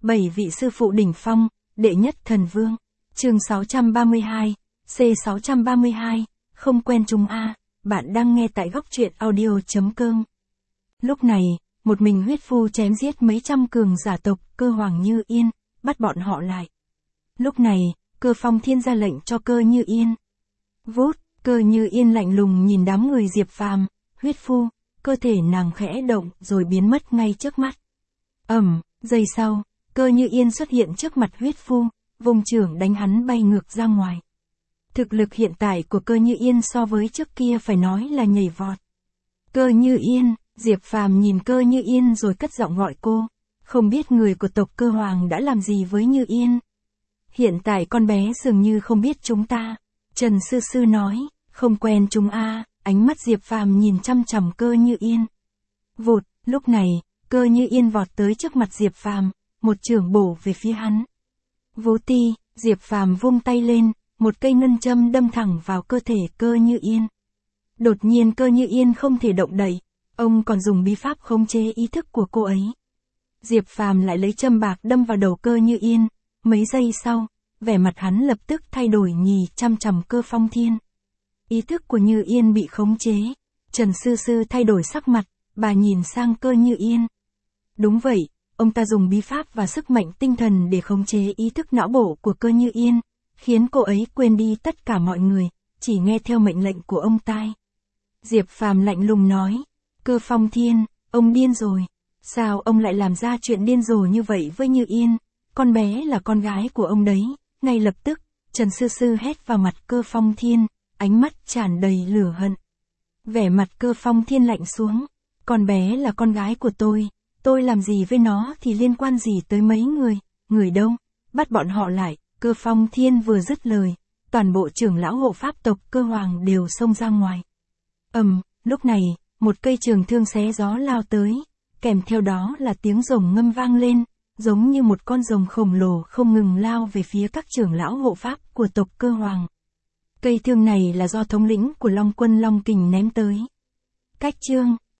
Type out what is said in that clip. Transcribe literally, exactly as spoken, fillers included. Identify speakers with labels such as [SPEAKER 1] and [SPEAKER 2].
[SPEAKER 1] Bảy vị sư phụ đỉnh phong, đệ nhất thần vương. Chương sáu trăm ba mươi hai, C sáu trăm ba mươi hai, không quen chúng a, bạn đang nghe tại góc truyện audio.com. Lúc này, một mình huyết phu chém giết mấy trăm cường giả tộc Cơ Hoàng Như Yên, bắt bọn họ lại. Lúc này, Cơ Phong Thiên ra lệnh cho Cơ Như Yên. Vút, Cơ Như Yên lạnh lùng nhìn đám người Diệp Phàm, huyết phu, cơ thể nàng khẽ động rồi biến mất ngay trước mắt. Ầm, giây sau, Cơ Như Yên xuất hiện trước mặt huyết phu, vùng trưởng đánh hắn bay ngược ra ngoài. Thực lực hiện tại của Cơ Như Yên so với trước kia phải nói là nhảy vọt. Cơ Như Yên, Diệp Phàm nhìn Cơ Như Yên rồi cất giọng gọi cô, không biết người của tộc Cơ Hoàng đã làm gì với Như Yên. Hiện tại con bé dường như không biết chúng ta. Trần Sư Sư nói, không quen chúng a, ánh mắt Diệp Phàm nhìn chăm chằm Cơ Như Yên. Vụt, lúc này, Cơ Như Yên vọt tới trước mặt Diệp Phàm, một chưởng bổ về phía hắn. Vú ti, Diệp Phàm vung tay lên, một cây ngân châm đâm thẳng vào cơ thể Cơ Như Yên. Đột nhiên Cơ Như Yên không thể động đậy, ông còn dùng bí pháp khống chế ý thức của cô ấy. Diệp Phàm lại lấy châm bạc đâm vào đầu Cơ Như Yên, mấy giây sau, vẻ mặt hắn lập tức thay đổi nhì chăm chằm Cơ Phong Thiên. Ý thức của Như Yên bị khống chế, Trần Sư Sư thay đổi sắc mặt, bà nhìn sang Cơ Như Yên. Đúng vậy, ông ta dùng bí pháp và sức mạnh tinh thần để khống chế ý thức não bộ của Cơ Như Yên, khiến cô ấy quên đi tất cả mọi người, chỉ nghe theo mệnh lệnh của ông tai. Diệp Phàm lạnh lùng nói, Cơ Phong Thiên, ông điên rồi, sao ông lại làm ra chuyện điên rồ như vậy với Như Yên, con bé là con gái của ông đấy. Ngay lập tức, Trần Sư Sư hét vào mặt Cơ Phong Thiên, ánh mắt tràn đầy lửa hận. Vẻ mặt Cơ Phong Thiên lạnh xuống, con bé là con gái của tôi, tôi làm gì với nó thì liên quan gì tới mấy người, người đâu, bắt bọn họ lại. Cơ Phong Thiên vừa dứt lời, toàn bộ trưởng lão hộ pháp tộc Cơ Hoàng đều xông ra ngoài. Ầm, lúc này, một cây trường thương xé gió lao tới, kèm theo đó là tiếng rồng ngâm vang lên, giống như một con rồng khổng lồ không ngừng lao về phía các trưởng lão hộ pháp của tộc Cơ Hoàng. Cây thương này là do thống lĩnh của Long Quân Long Kình ném tới. Cách chương